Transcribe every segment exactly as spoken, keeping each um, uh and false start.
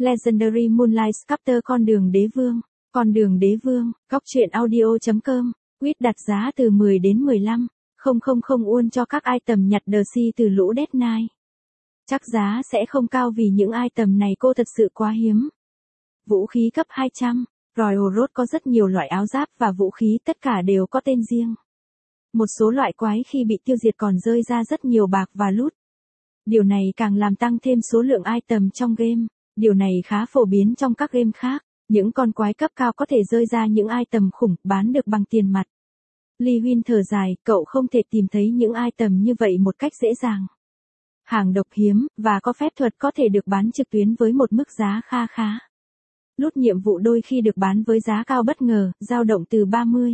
Legendary Moonlight Sculptor con đường đế vương. Con đường đế vương, góc truyện audio.com. Quýt đặt giá từ mười đến mười lăm nghìn won cho các item nhặt đờ si từ lũ Dead Knight. Chắc giá sẽ không cao vì những item này cô thật sự quá hiếm. Vũ khí cấp hai trăm. Royal Road có rất nhiều loại áo giáp và vũ khí, tất cả đều có tên riêng. Một số loại quái khi bị tiêu diệt còn rơi ra rất nhiều bạc và loot. Điều này càng làm tăng thêm số lượng item trong game. Điều này khá phổ biến trong các game khác. Những con quái cấp cao có thể rơi ra những item khủng, bán được bằng tiền mặt. Lee Huynh thở dài, cậu không thể tìm thấy những item như vậy một cách dễ dàng. Hàng độc hiếm, và có phép thuật có thể được bán trực tuyến với một mức giá kha khá. Lút nhiệm vụ đôi khi được bán với giá cao bất ngờ, dao động từ ba mươi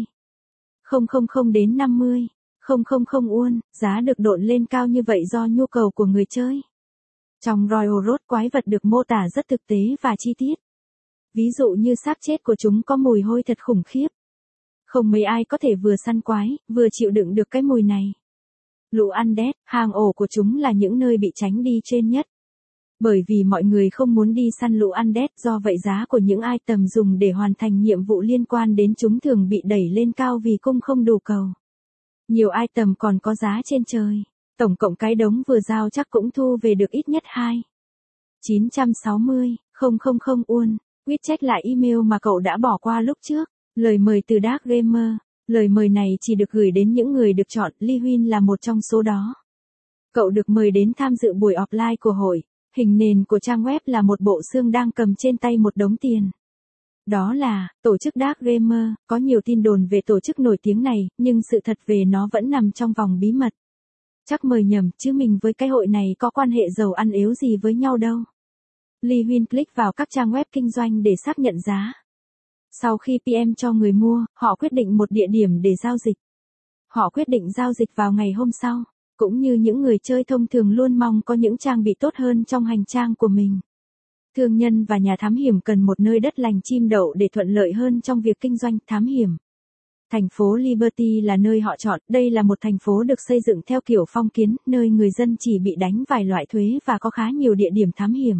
nghìn đến năm mươi nghìn won, giá được độn lên cao như vậy do nhu cầu của người chơi. Trong Royal Road, quái vật được mô tả rất thực tế và chi tiết. Ví dụ như xác chết của chúng có mùi hôi thật khủng khiếp. Không mấy ai có thể vừa săn quái, vừa chịu đựng được cái mùi này. Lũ Undead, hang ổ của chúng là những nơi bị tránh đi trên nhất. Bởi vì mọi người không muốn đi săn lũ Undead, do vậy giá của những item dùng để hoàn thành nhiệm vụ liên quan đến chúng thường bị đẩy lên cao vì cung không đủ cầu. Nhiều item còn có giá trên trời. Tổng cộng cái đống vừa giao chắc cũng thu về được ít nhất hai nghìn chín trăm sáu mươi nghìn won. Quýt check lại email mà cậu đã bỏ qua lúc trước. Lời mời từ Dark Gamer. Lời mời này chỉ được gửi đến những người được chọn, Lee Huynh là một trong số đó. Cậu được mời đến tham dự buổi offline của hội. Hình nền của trang web là một bộ xương đang cầm trên tay một đống tiền. Đó là, tổ chức Dark Gamer. Có nhiều tin đồn về tổ chức nổi tiếng này, nhưng sự thật về nó vẫn nằm trong vòng bí mật. Chắc mời nhầm, chứ mình với cái hội này có quan hệ giàu ăn yếu gì với nhau đâu. Lee Huynh click vào các trang web kinh doanh để xác nhận giá. Sau khi pê em cho người mua, họ quyết định một địa điểm để giao dịch. Họ quyết định giao dịch vào ngày hôm sau. Cũng như những người chơi thông thường luôn mong có những trang bị tốt hơn trong hành trang của mình. Thương nhân và nhà thám hiểm cần một nơi đất lành chim đậu để thuận lợi hơn trong việc kinh doanh thám hiểm. Thành phố Liberty là nơi họ chọn. Đây là một thành phố được xây dựng theo kiểu phong kiến, nơi người dân chỉ bị đánh vài loại thuế và có khá nhiều địa điểm thám hiểm.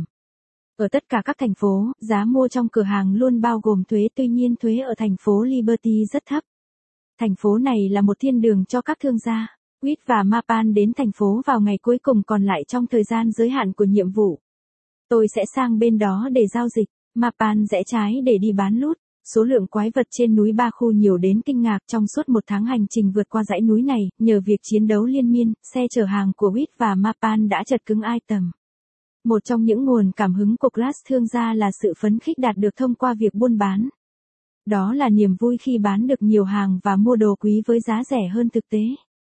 Ở tất cả các thành phố, giá mua trong cửa hàng luôn bao gồm thuế, tuy nhiên thuế ở thành phố Liberty rất thấp. Thành phố này là một thiên đường cho các thương gia. Quýt và Mapan đến thành phố vào ngày cuối cùng còn lại trong thời gian giới hạn của nhiệm vụ. Tôi sẽ sang bên đó để giao dịch. Mapan rẽ trái để đi bán loot. Số lượng quái vật trên núi Ba Khu nhiều đến kinh ngạc trong suốt một tháng hành trình vượt qua dãy núi này, nhờ việc chiến đấu liên miên, xe chở hàng của Quýt và Mapan đã chật cứng item. Một trong những nguồn cảm hứng của class thương gia là sự phấn khích đạt được thông qua việc buôn bán. Đó là niềm vui khi bán được nhiều hàng và mua đồ quý với giá rẻ hơn thực tế.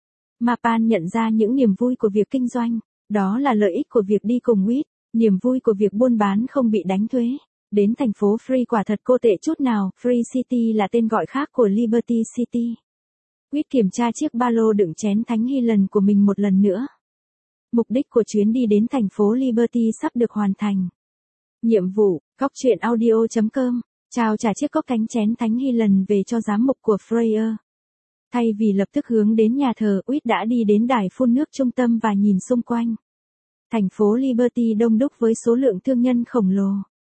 Mapan nhận ra những niềm vui của việc kinh doanh, đó là lợi ích của việc đi cùng Quýt, niềm vui của việc buôn bán không bị đánh thuế. Đến thành phố Free quả thật cô tệ chút nào, Free City là tên gọi khác của Liberty City. Quýt kiểm tra chiếc ba lô đựng chén thánh hy lần của mình một lần nữa. Mục đích của chuyến đi đến thành phố Liberty sắp được hoàn thành. Nhiệm vụ, góc truyện audio.com, trao trả chiếc cốc thánh chén thánh hy lần về cho giám mục của Freya. Thay vì lập tức hướng đến nhà thờ, Quýt đã đi đến đài phun nước trung tâm và nhìn xung quanh. Thành phố Liberty đông đúc với số lượng thương nhân khổng lồ.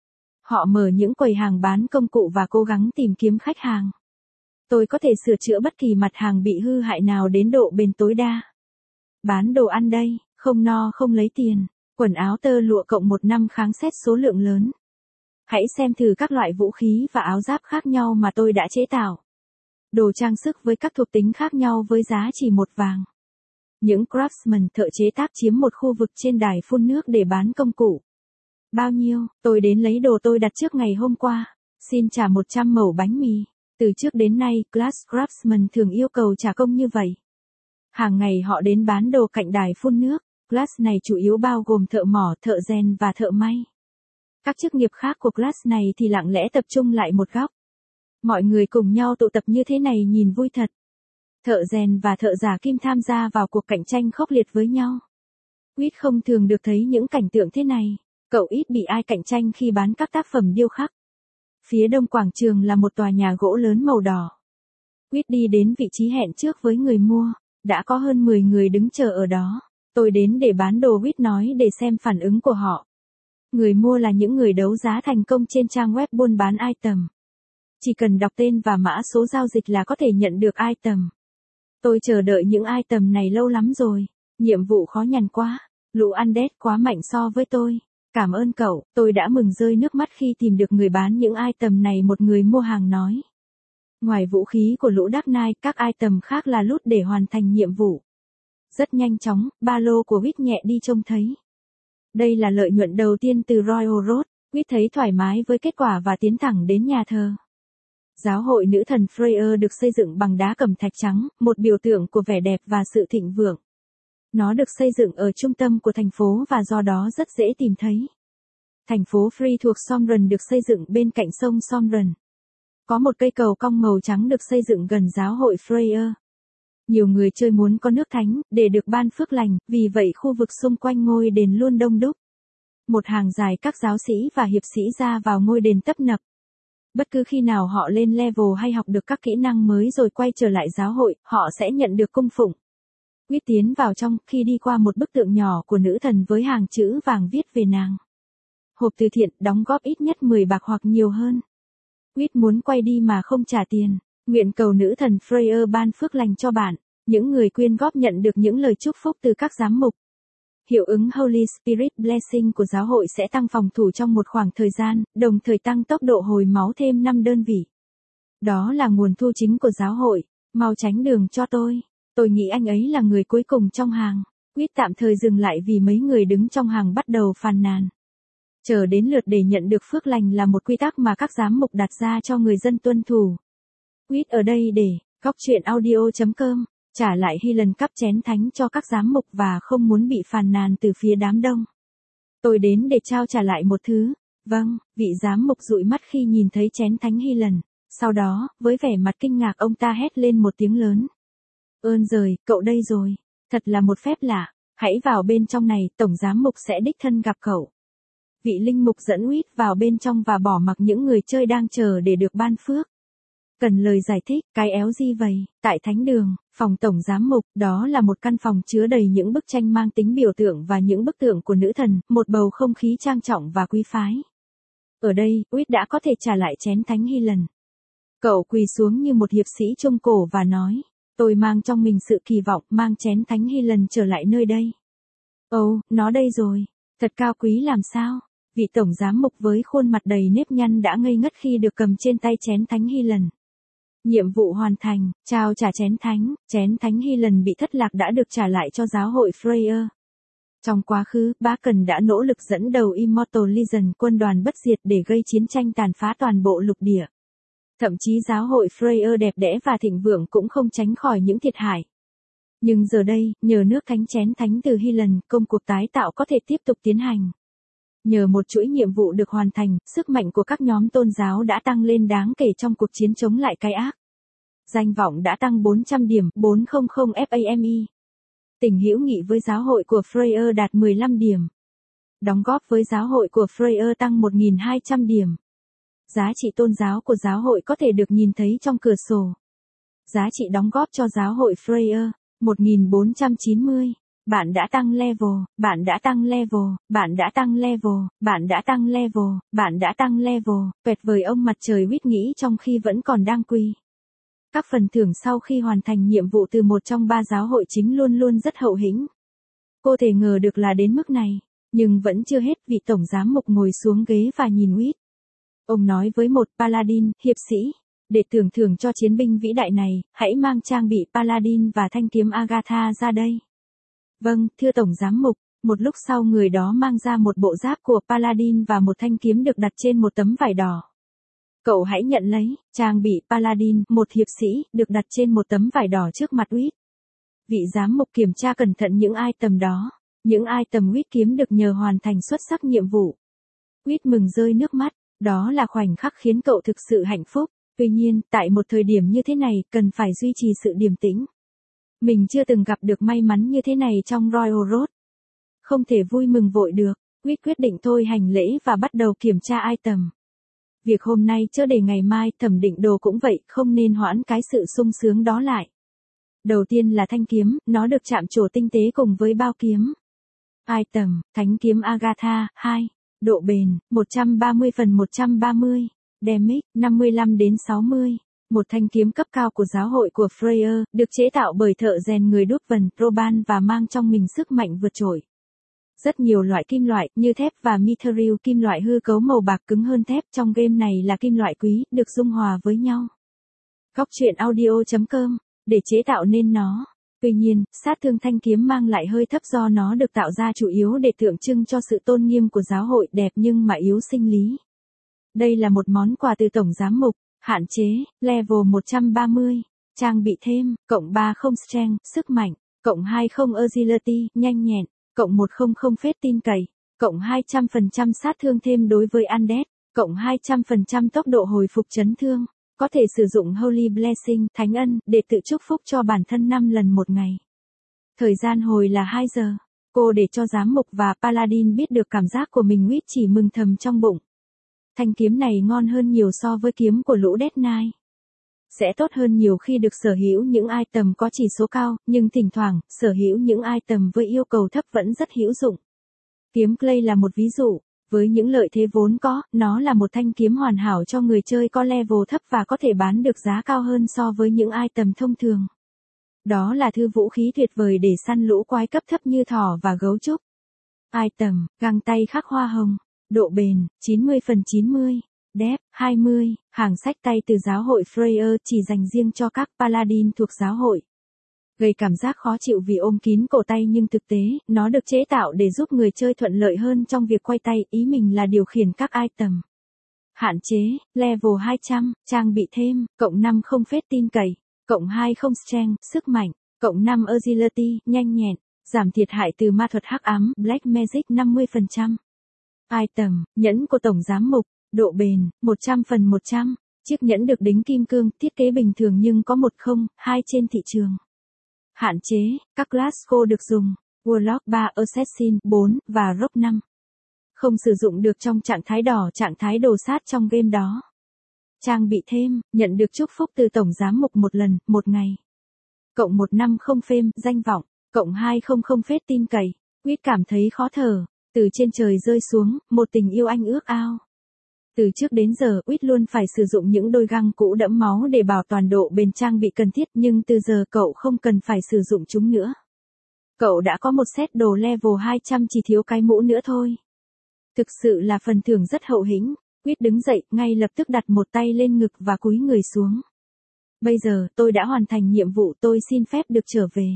Họ mở những quầy hàng bán công cụ và cố gắng tìm kiếm khách hàng. Tôi có thể sửa chữa bất kỳ mặt hàng bị hư hại nào đến độ bền tối đa. Bán đồ ăn đây, không no không lấy tiền. Quần áo tơ lụa cộng một năm kháng xét số lượng lớn. Hãy xem thử các loại vũ khí và áo giáp khác nhau mà tôi đã chế tạo. Đồ trang sức với các thuộc tính khác nhau với giá chỉ một vàng. Những craftsman thợ chế tác chiếm một khu vực trên đài phun nước để bán công cụ. Bao nhiêu? Tôi đến lấy đồ tôi đặt trước ngày hôm qua. Xin trả một trăm mẩu bánh mì. Từ trước đến nay, class craftsman thường yêu cầu trả công như vậy. Hàng ngày họ đến bán đồ cạnh đài phun nước. Class này chủ yếu bao gồm thợ mỏ, thợ rèn và thợ may. Các chức nghiệp khác của class này thì lặng lẽ tập trung lại một góc. Mọi người cùng nhau tụ tập như thế này nhìn vui thật. Thợ rèn và thợ giả kim tham gia vào cuộc cạnh tranh khốc liệt với nhau. Quýt không thường được thấy những cảnh tượng thế này. Cậu ít bị ai cạnh tranh khi bán các tác phẩm điêu khắc. Phía đông quảng trường là một tòa nhà gỗ lớn màu đỏ. Quýt đi đến vị trí hẹn trước với người mua. Đã có hơn mười người đứng chờ ở đó. Tôi đến để bán đồ, Quýt nói để xem phản ứng của họ. Người mua là những người đấu giá thành công trên trang web buôn bán item. Chỉ cần đọc tên và mã số giao dịch là có thể nhận được item. Tôi chờ đợi những item này lâu lắm rồi. Nhiệm vụ khó nhằn quá. Lũ undead quá mạnh so với tôi. Cảm ơn cậu, tôi đã mừng rơi nước mắt khi tìm được người bán những item này, một người mua hàng nói. Ngoài vũ khí của lũ Dark Knight, các item khác là loot để hoàn thành nhiệm vụ. Rất nhanh chóng, ba lô của Wit nhẹ đi trông thấy. Đây là lợi nhuận đầu tiên từ Royal Road. Wit thấy thoải mái với kết quả và tiến thẳng đến nhà thờ. Giáo hội nữ thần Freya được xây dựng bằng đá cẩm thạch trắng, một biểu tượng của vẻ đẹp và sự thịnh vượng. Nó được xây dựng ở trung tâm của thành phố và do đó rất dễ tìm thấy. Thành phố Free thuộc Somrun được xây dựng bên cạnh sông Somrun. Có một cây cầu cong màu trắng được xây dựng gần giáo hội Freya. Nhiều người chơi muốn có nước thánh, để được ban phước lành, vì vậy khu vực xung quanh ngôi đền luôn đông đúc. Một hàng dài các giáo sĩ và hiệp sĩ ra vào ngôi đền tấp nập. Bất cứ khi nào họ lên level hay học được các kỹ năng mới rồi quay trở lại giáo hội, họ sẽ nhận được cung phụng. Wit tiến vào trong, khi đi qua một bức tượng nhỏ của nữ thần với hàng chữ vàng viết về nàng. Hộp từ thiện, đóng góp ít nhất mười bạc hoặc nhiều hơn. Wit muốn quay đi mà không trả tiền. Nguyện cầu nữ thần Freya ban phước lành cho bạn. Những người quyên góp nhận được những lời chúc phúc từ các giám mục. Hiệu ứng Holy Spirit Blessing của giáo hội sẽ tăng phòng thủ trong một khoảng thời gian, đồng thời tăng tốc độ hồi máu thêm năm đơn vị. Đó là nguồn thu chính của giáo hội. Mau tránh đường cho tôi. Tôi nghĩ anh ấy là người cuối cùng trong hàng. Wit tạm thời dừng lại vì mấy người đứng trong hàng bắt đầu phàn nàn. Chờ đến lượt để nhận được phước lành là một quy tắc mà các giám mục đặt ra cho người dân tuân thủ. Wit ở đây để góc truyện audio chấm com trả lại Helen cắp chén thánh cho các giám mục và không muốn bị phàn nàn từ phía đám đông. Tôi đến để trao trả lại một thứ. Vâng, vị giám mục dụi mắt khi nhìn thấy chén thánh Helen. Sau đó, với vẻ mặt kinh ngạc ông ta hét lên một tiếng lớn. Ơn giời, cậu đây rồi. Thật là một phép lạ. Hãy vào bên trong này, tổng giám mục sẽ đích thân gặp cậu. Vị linh mục dẫn Wit vào bên trong và bỏ mặc những người chơi đang chờ để được ban phước. Cần lời giải thích, cái éo gì vậy? Tại thánh đường, phòng tổng giám mục, đó là một căn phòng chứa đầy những bức tranh mang tính biểu tượng và những bức tượng của nữ thần, một bầu không khí trang trọng và quý phái. Ở đây, Wit đã có thể trả lại chén thánh Helen. Cậu quỳ xuống như một hiệp sĩ trung cổ và nói, tôi mang trong mình sự kỳ vọng mang chén thánh Helen trở lại nơi đây. Ồ, oh, nó đây rồi. Thật cao quý làm sao? Vị tổng giám mục với khuôn mặt đầy nếp nhăn đã ngây ngất khi được cầm trên tay chén thánh Helen. Nhiệm vụ hoàn thành, trao trả chén thánh, chén thánh Helen bị thất lạc đã được trả lại cho giáo hội Freya. Trong quá khứ, Bakken đã nỗ lực dẫn đầu Immortal Legion, quân đoàn bất diệt để gây chiến tranh tàn phá toàn bộ lục địa. Thậm chí giáo hội Freya đẹp đẽ và thịnh vượng cũng không tránh khỏi những thiệt hại. Nhưng giờ đây, nhờ nước thánh chén thánh từ Helen, công cuộc tái tạo có thể tiếp tục tiến hành. Nhờ một chuỗi nhiệm vụ được hoàn thành, sức mạnh của các nhóm tôn giáo đã tăng lên đáng kể trong cuộc chiến chống lại cái ác. Danh vọng đã tăng bốn trăm điểm, bốn trăm FAME. Tình hữu nghị với giáo hội của Freya đạt mười lăm điểm. Đóng góp với giáo hội của Freya tăng một nghìn hai trăm điểm. Giá trị tôn giáo của giáo hội có thể được nhìn thấy trong cửa sổ. Giá trị đóng góp cho giáo hội Freya, một nghìn bốn trăm chín mươi. Bạn đã tăng level, bạn đã tăng level, bạn đã tăng level, bạn đã tăng level, bạn đã tăng level, tuyệt vời ông mặt trời Wit nghĩ trong khi vẫn còn đang quỳ. Các phần thưởng sau khi hoàn thành nhiệm vụ từ một trong ba giáo hội chính luôn luôn rất hậu hĩnh. Cô thể ngờ được là đến mức này, nhưng vẫn chưa hết, vị tổng giám mục ngồi xuống ghế và nhìn Wit. Ông nói với một paladin, hiệp sĩ, để tưởng thưởng cho chiến binh vĩ đại này, hãy mang trang bị paladin và thanh kiếm Agatha ra đây. Vâng, thưa tổng giám mục. Một lúc sau người đó mang ra một bộ giáp của paladin và một thanh kiếm được đặt trên một tấm vải đỏ. Cậu hãy nhận lấy, trang bị paladin, một hiệp sĩ, được đặt trên một tấm vải đỏ trước mặt Wit. Vị giám mục kiểm tra cẩn thận những item đó. Những item Wit kiếm được nhờ hoàn thành xuất sắc nhiệm vụ. Wit mừng rơi nước mắt, đó là khoảnh khắc khiến cậu thực sự hạnh phúc. Tuy nhiên, tại một thời điểm như thế này, cần phải duy trì sự điềm tĩnh. Mình chưa từng gặp được may mắn như thế này trong Royal Road. Không thể vui mừng vội được, Wit quyết định thôi hành lễ và bắt đầu kiểm tra item. Việc hôm nay chớ để ngày mai, thẩm định đồ cũng vậy, không nên hoãn cái sự sung sướng đó lại. Đầu tiên là thanh kiếm, nó được chạm trổ tinh tế cùng với bao kiếm. Item, thánh kiếm Agatha, hai. Độ bền, một trăm ba mươi phần một trăm ba mươi. Damage, năm mươi lăm đến sáu mươi. Một thanh kiếm cấp cao của giáo hội của Freya, được chế tạo bởi thợ rèn người đúc vần, Roban và mang trong mình sức mạnh vượt trội. Rất nhiều loại kim loại, như thép và mithril, kim loại hư cấu màu bạc cứng hơn thép trong game này là kim loại quý, được dung hòa với nhau. Góc truyện audio chấm com, để chế tạo nên nó. Tuy nhiên, sát thương thanh kiếm mang lại hơi thấp do nó được tạo ra chủ yếu để tượng trưng cho sự tôn nghiêm của giáo hội, đẹp nhưng mà yếu sinh lý. Đây là một món quà từ Tổng Giám mục, hạn chế, level một trăm ba mươi, trang bị thêm, cộng ba mươi strength, sức mạnh, cộng hai mươi agility, nhanh nhẹn, cộng một trăm phết tin cậy, cộng hai trăm phần trăm sát thương thêm đối với undead, cộng hai trăm phần trăm tốc độ hồi phục chấn thương. Có thể sử dụng Holy Blessing, Thánh ân, để tự chúc phúc cho bản thân năm lần một ngày. Thời gian hồi là hai giờ. Cô để cho giám mục và Paladin biết được cảm giác của mình, Witch chỉ mừng thầm trong bụng. Thanh kiếm này ngon hơn nhiều so với kiếm của lũ Death Knight. Sẽ tốt hơn nhiều khi được sở hữu những item có chỉ số cao, nhưng thỉnh thoảng, sở hữu những item với yêu cầu thấp vẫn rất hữu dụng. Kiếm Clay là một ví dụ. Với những lợi thế vốn có, nó là một thanh kiếm hoàn hảo cho người chơi có level thấp và có thể bán được giá cao hơn so với những item thông thường. Đó là thư vũ khí tuyệt vời để săn lũ quái cấp thấp như thỏ và gấu trúc. Item, găng tay khắc hoa hồng, độ bền, chín mươi phần chín mươi, depth, hai mươi, hàng sách tay từ giáo hội Freya chỉ dành riêng cho các Paladin thuộc giáo hội. Gây cảm giác khó chịu vì ôm kín cổ tay nhưng thực tế, nó được chế tạo để giúp người chơi thuận lợi hơn trong việc quay tay, ý mình là điều khiển các item. Hạn chế, level hai trăm, trang bị thêm, cộng năm mươi phết tin cậy, cộng hai mươi strength, sức mạnh, cộng năm agility, nhanh nhẹn, giảm thiệt hại từ ma thuật hắc ám, Black Magic năm mươi phần trăm. Item, nhẫn của Tổng Giám mục, độ bền, một trăm phần một trăm, chiếc nhẫn được đính kim cương, thiết kế bình thường nhưng có một không hai trên thị trường. Hạn chế, các Glasgow được dùng, Warlock ba, Assassin bốn, và Rogue năm. Không sử dụng được trong trạng thái đỏ, trạng thái đồ sát trong game đó. Trang bị thêm, nhận được chúc phúc từ Tổng Giám mục một lần, một ngày. Cộng một trăm năm mươi fame, danh vọng, cộng hai trăm phết tin cậy. Witch cảm thấy khó thở, từ trên trời rơi xuống, một tình yêu anh ước ao. Từ trước đến giờ, Witch luôn phải sử dụng những đôi găng cũ đẫm máu để bảo toàn độ bền trang bị cần thiết, nhưng từ giờ cậu không cần phải sử dụng chúng nữa. Cậu đã có một set đồ level hai trăm, chỉ thiếu cái mũ nữa thôi. Thực sự là phần thưởng rất hậu hĩnh. Witch đứng dậy, ngay lập tức đặt một tay lên ngực và cúi người xuống. Bây giờ, tôi đã hoàn thành nhiệm vụ, tôi xin phép được trở về.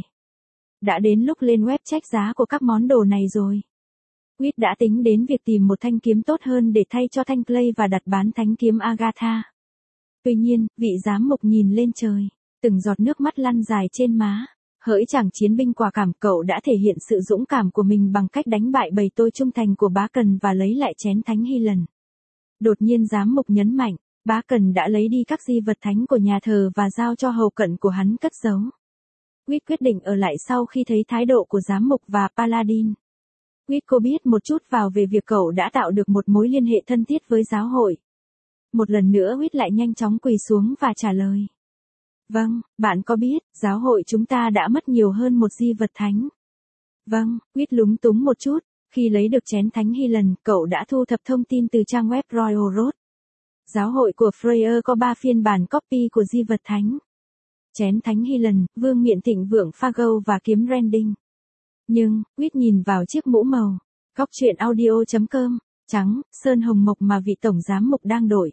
Đã đến lúc lên web check giá của các món đồ này rồi. Witch đã tính đến việc tìm một thanh kiếm tốt hơn để thay cho thanh Clay và đặt bán thánh kiếm Agatha. Tuy nhiên, vị giám mục nhìn lên trời, từng giọt nước mắt lăn dài trên má. Hỡi chàng chiến binh quả cảm, cậu đã thể hiện sự dũng cảm của mình bằng cách đánh bại bầy tôi trung thành của Bá Cần và lấy lại chén thánh Helen. Đột nhiên giám mục nhấn mạnh, Bá Cần đã lấy đi các di vật thánh của nhà thờ và giao cho hầu cận của hắn cất giấu. Witch quyết định ở lại sau khi thấy thái độ của giám mục và Paladin. Witch cô biết một chút vào về việc cậu đã tạo được một mối liên hệ thân thiết với giáo hội. Một lần nữa Witch lại nhanh chóng quỳ xuống và trả lời. Vâng, bạn có biết, giáo hội chúng ta đã mất nhiều hơn một di vật thánh. Vâng, Witch lúng túng một chút, khi lấy được chén thánh Helen, cậu đã thu thập thông tin từ trang web Royal Road. Giáo hội của Freya có ba phiên bản copy của di vật thánh. Chén thánh Helen, vương miện thịnh vượng Fargo và kiếm Rending. Nhưng, Witch nhìn vào chiếc mũ màu, góc truyện audio chấm com, trắng, sơn hồng mộc mà vị tổng giám mục đang đội.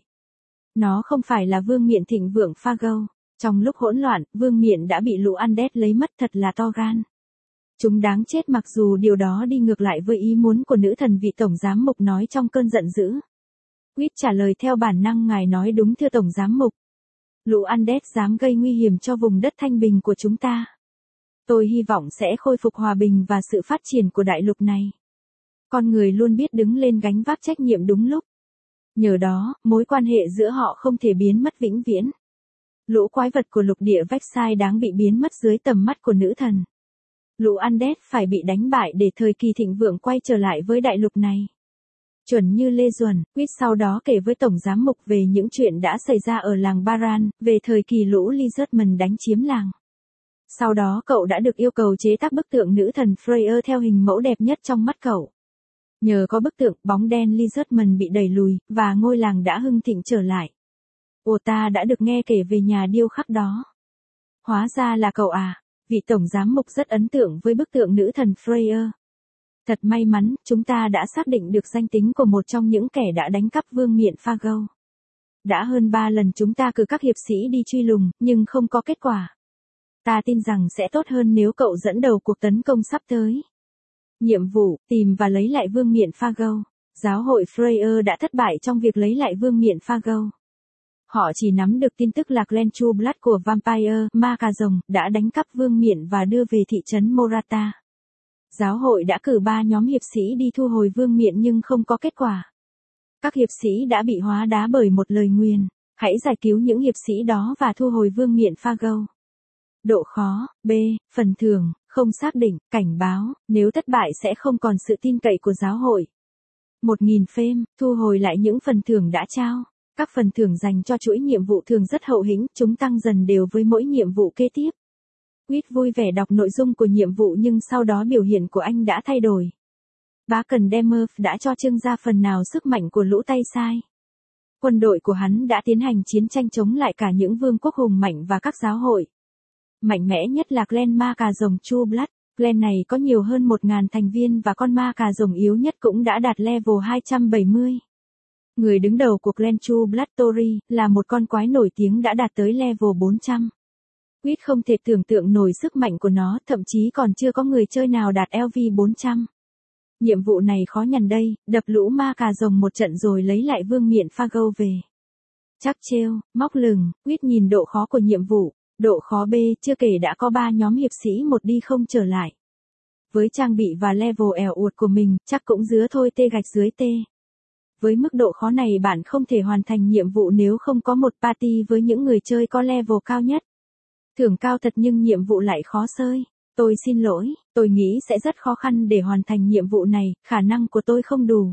Nó không phải là vương miện thịnh vượng Fargo. Trong lúc hỗn loạn, vương miện đã bị lũ undead lấy mất, thật là to gan. Chúng đáng chết, mặc dù điều đó đi ngược lại với ý muốn của nữ thần, vị tổng giám mục nói trong cơn giận dữ. Witch trả lời theo bản năng, ngài nói đúng thưa tổng giám mục. Lũ undead dám gây nguy hiểm cho vùng đất thanh bình của chúng ta. Tôi hy vọng sẽ khôi phục hòa bình và sự phát triển của đại lục này. Con người luôn biết đứng lên gánh vác trách nhiệm đúng lúc. Nhờ đó, mối quan hệ giữa họ không thể biến mất vĩnh viễn. Lũ quái vật của lục địa Vexai đáng bị biến mất dưới tầm mắt của nữ thần. Lũ undead phải bị đánh bại để thời kỳ thịnh vượng quay trở lại với đại lục này. Chuẩn như Lê Duẩn, Witch sau đó kể với tổng giám mục về những chuyện đã xảy ra ở làng Baran, về thời kỳ lũ Lizardman đánh chiếm làng. Sau đó cậu đã được yêu cầu chế tác bức tượng nữ thần Freya theo hình mẫu đẹp nhất trong mắt cậu. Nhờ có bức tượng, bóng đen Lizardman bị đẩy lùi, và ngôi làng đã hưng thịnh trở lại. Ồ, ta đã được nghe kể về nhà điêu khắc đó. Hóa ra là cậu à, vị tổng giám mục rất ấn tượng với bức tượng nữ thần Freya. Thật may mắn, chúng ta đã xác định được danh tính của một trong những kẻ đã đánh cắp vương miện Fargo. Đã hơn ba lần chúng ta cử các hiệp sĩ đi truy lùng, nhưng không có kết quả. Ta tin rằng sẽ tốt hơn nếu cậu dẫn đầu cuộc tấn công sắp tới. Nhiệm vụ, tìm và lấy lại vương miện Fargo. Giáo hội Freya đã thất bại trong việc lấy lại vương miện Fargo. Họ chỉ nắm được tin tức là Glen Trueblood của Vampire, ma cà rồng, đã đánh cắp vương miện và đưa về thị trấn Morata. Giáo hội đã cử ba nhóm hiệp sĩ đi thu hồi vương miện nhưng không có kết quả. Các hiệp sĩ đã bị hóa đá bởi một lời nguyền. Hãy giải cứu những hiệp sĩ đó và thu hồi vương miện Fargo. Độ khó, B, phần thưởng, không xác định, cảnh báo, nếu thất bại sẽ không còn sự tin cậy của giáo hội. một nghìn phêm, thu hồi lại những phần thưởng đã trao. Các phần thưởng dành cho chuỗi nhiệm vụ thường rất hậu hĩnh, chúng tăng dần đều với mỗi nhiệm vụ kế tiếp. Quýt vui vẻ đọc nội dung của nhiệm vụ nhưng sau đó biểu hiện của anh đã thay đổi. Bá Cần Demer đã cho trưng ra phần nào sức mạnh của lũ tay sai. Quân đội của hắn đã tiến hành chiến tranh chống lại cả những vương quốc hùng mạnh và các giáo hội. Mạnh mẽ nhất là clan ma cà rồng Trueblood. Clan này có nhiều hơn một nghìn thành viên và con ma cà rồng yếu nhất cũng đã đạt level hai trăm bảy mươi. Người đứng đầu của clan Trueblood Tori là một con quái nổi tiếng đã đạt tới level bốn trăm. Quýt không thể tưởng tượng nổi sức mạnh của nó, thậm chí còn chưa có người chơi nào đạt L V bốn trăm. Nhiệm vụ này khó nhằn đây, đập lũ ma cà rồng một trận rồi lấy lại vương miện Fargo về. Chắc trêu, móc lừng, Quýt nhìn độ khó của nhiệm vụ. Độ khó B, chưa kể đã có ba nhóm hiệp sĩ một đi không trở lại. Với trang bị và level ẻo uột của mình, chắc cũng dứa thôi tê gạch dưới tê. Với mức độ khó này bạn không thể hoàn thành nhiệm vụ nếu không có một party với những người chơi có level cao nhất. Thưởng cao thật nhưng nhiệm vụ lại khó xơi. Tôi xin lỗi, tôi nghĩ sẽ rất khó khăn để hoàn thành nhiệm vụ này, khả năng của tôi không đủ.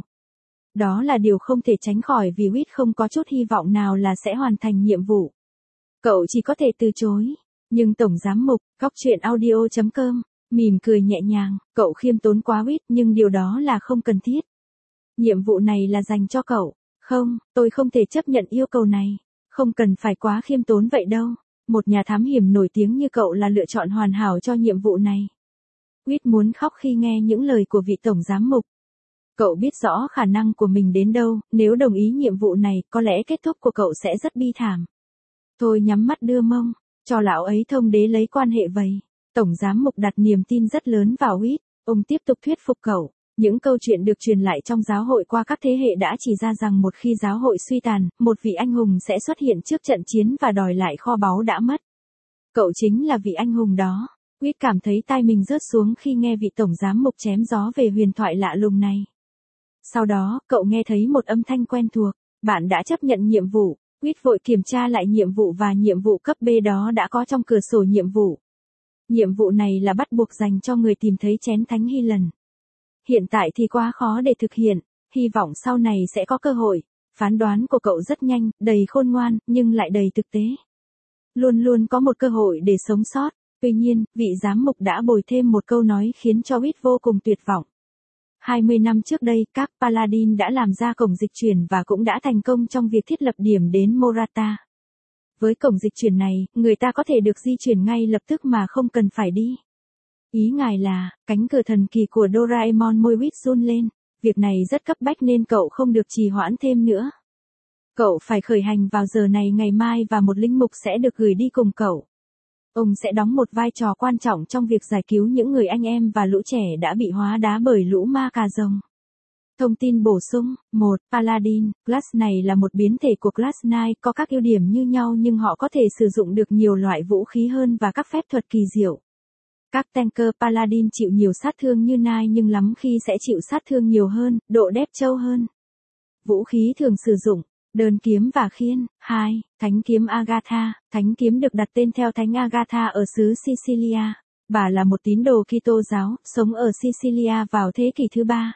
Đó là điều không thể tránh khỏi vì Quýt không có chút hy vọng nào là sẽ hoàn thành nhiệm vụ. Cậu chỉ có thể từ chối. Nhưng Tổng Giám mục, góc chuyện audio chấm com, mỉm cười nhẹ nhàng, cậu khiêm tốn quá Quýt nhưng điều đó là không cần thiết. Nhiệm vụ này là dành cho cậu. Không, tôi không thể chấp nhận yêu cầu này. Không cần phải quá khiêm tốn vậy đâu. Một nhà thám hiểm nổi tiếng như cậu là lựa chọn hoàn hảo cho nhiệm vụ này. Quýt muốn khóc khi nghe những lời của vị Tổng Giám mục. Cậu biết rõ khả năng của mình đến đâu, nếu đồng ý nhiệm vụ này, có lẽ kết thúc của cậu sẽ rất bi thảm. Thôi nhắm mắt đưa mông, cho lão ấy thông đế lấy quan hệ vậy. Tổng Giám mục đặt niềm tin rất lớn vào Quýt, ông tiếp tục thuyết phục cậu. Những câu chuyện được truyền lại trong giáo hội qua các thế hệ đã chỉ ra rằng một khi giáo hội suy tàn, một vị anh hùng sẽ xuất hiện trước trận chiến và đòi lại kho báu đã mất. Cậu chính là vị anh hùng đó. Quýt cảm thấy tai mình rớt xuống khi nghe vị Tổng Giám mục chém gió về huyền thoại lạ lùng này. Sau đó, cậu nghe thấy một âm thanh quen thuộc. Bạn đã chấp nhận nhiệm vụ. Quýt vội kiểm tra lại nhiệm vụ và nhiệm vụ cấp B đó đã có trong cửa sổ nhiệm vụ. Nhiệm vụ này là bắt buộc dành cho người tìm thấy chén thánh Helen. Hiện tại thì quá khó để thực hiện, hy vọng sau này sẽ có cơ hội. Phán đoán của cậu rất nhanh, đầy khôn ngoan, nhưng lại đầy thực tế. Luôn luôn có một cơ hội để sống sót. Tuy nhiên, vị giám mục đã bồi thêm một câu nói khiến cho Quýt vô cùng tuyệt vọng. hai mươi năm trước đây, các Paladin đã làm ra cổng dịch chuyển và cũng đã thành công trong việc thiết lập điểm đến Morata. Với cổng dịch chuyển này, người ta có thể được di chuyển ngay lập tức mà không cần phải đi. Ý ngài là, cánh cửa thần kỳ của Doraemon môi Quýt run lên. Việc này rất cấp bách nên cậu không được trì hoãn thêm nữa. Cậu phải khởi hành vào giờ này ngày mai và một linh mục sẽ được gửi đi cùng cậu. Ông sẽ đóng một vai trò quan trọng trong việc giải cứu những người anh em và lũ trẻ đã bị hóa đá bởi lũ ma cà rồng. Thông tin bổ sung, một. Paladin, class này là một biến thể của class Knight, có các ưu điểm như nhau nhưng họ có thể sử dụng được nhiều loại vũ khí hơn và các phép thuật kỳ diệu. Các tanker Paladin chịu nhiều sát thương như Knight nhưng lắm khi sẽ chịu sát thương nhiều hơn, độ đép trâu hơn. Vũ khí thường sử dụng, đơn kiếm và khiên. hai. Thánh kiếm Agatha, thánh kiếm được đặt tên theo thánh Agatha ở xứ Sicilia. Bà là một tín đồ Kitô giáo, sống ở Sicilia vào thế kỷ thứ ba.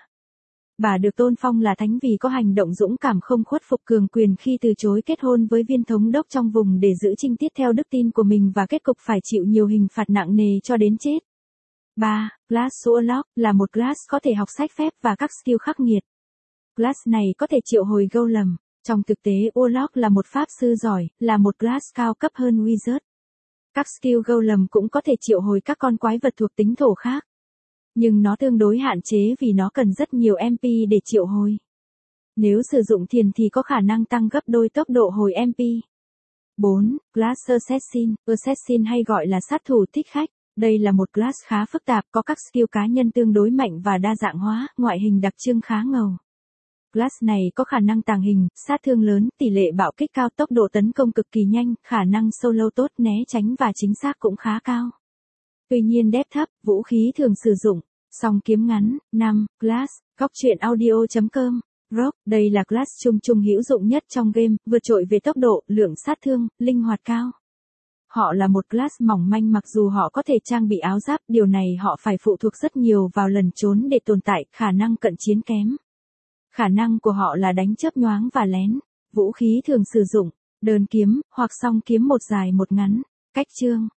Bà được tôn phong là thánh vì có hành động dũng cảm không khuất phục cường quyền khi từ chối kết hôn với viên thống đốc trong vùng để giữ trinh tiết theo đức tin của mình và kết cục phải chịu nhiều hình phạt nặng nề cho đến chết. ba. Class Warlock là một class có thể học sách phép và các skill khắc nghiệt. Class này có thể triệu hồi golem. Trong thực tế Warlock là một pháp sư giỏi, là một class cao cấp hơn Wizard. Các skill golem cũng có thể triệu hồi các con quái vật thuộc tính thổ khác. Nhưng nó tương đối hạn chế vì nó cần rất nhiều em pê để triệu hồi. Nếu sử dụng thiền thì có khả năng tăng gấp đôi tốc độ hồi em pê. bốn. Class Assassin. Assassin hay gọi là sát thủ thích khách. Đây là một class khá phức tạp, có các skill cá nhân tương đối mạnh và đa dạng hóa, ngoại hình đặc trưng khá ngầu. Class này có khả năng tàng hình, sát thương lớn, tỷ lệ bạo kích cao, tốc độ tấn công cực kỳ nhanh, khả năng solo tốt, né tránh và chính xác cũng khá cao. Tuy nhiên depth thấp, vũ khí thường sử dụng, song kiếm ngắn. năm. Class, góc truyện audio chấm com. Rogue, đây là class chung chung hữu dụng nhất trong game, vượt trội về tốc độ, lượng sát thương, linh hoạt cao. Họ là một class mỏng manh mặc dù họ có thể trang bị áo giáp, điều này họ phải phụ thuộc rất nhiều vào lần trốn để tồn tại, khả năng cận chiến kém. Khả năng của họ là đánh chớp nhoáng và lén. Vũ khí thường sử dụng, đơn kiếm, hoặc song kiếm một dài một ngắn. Cách chương.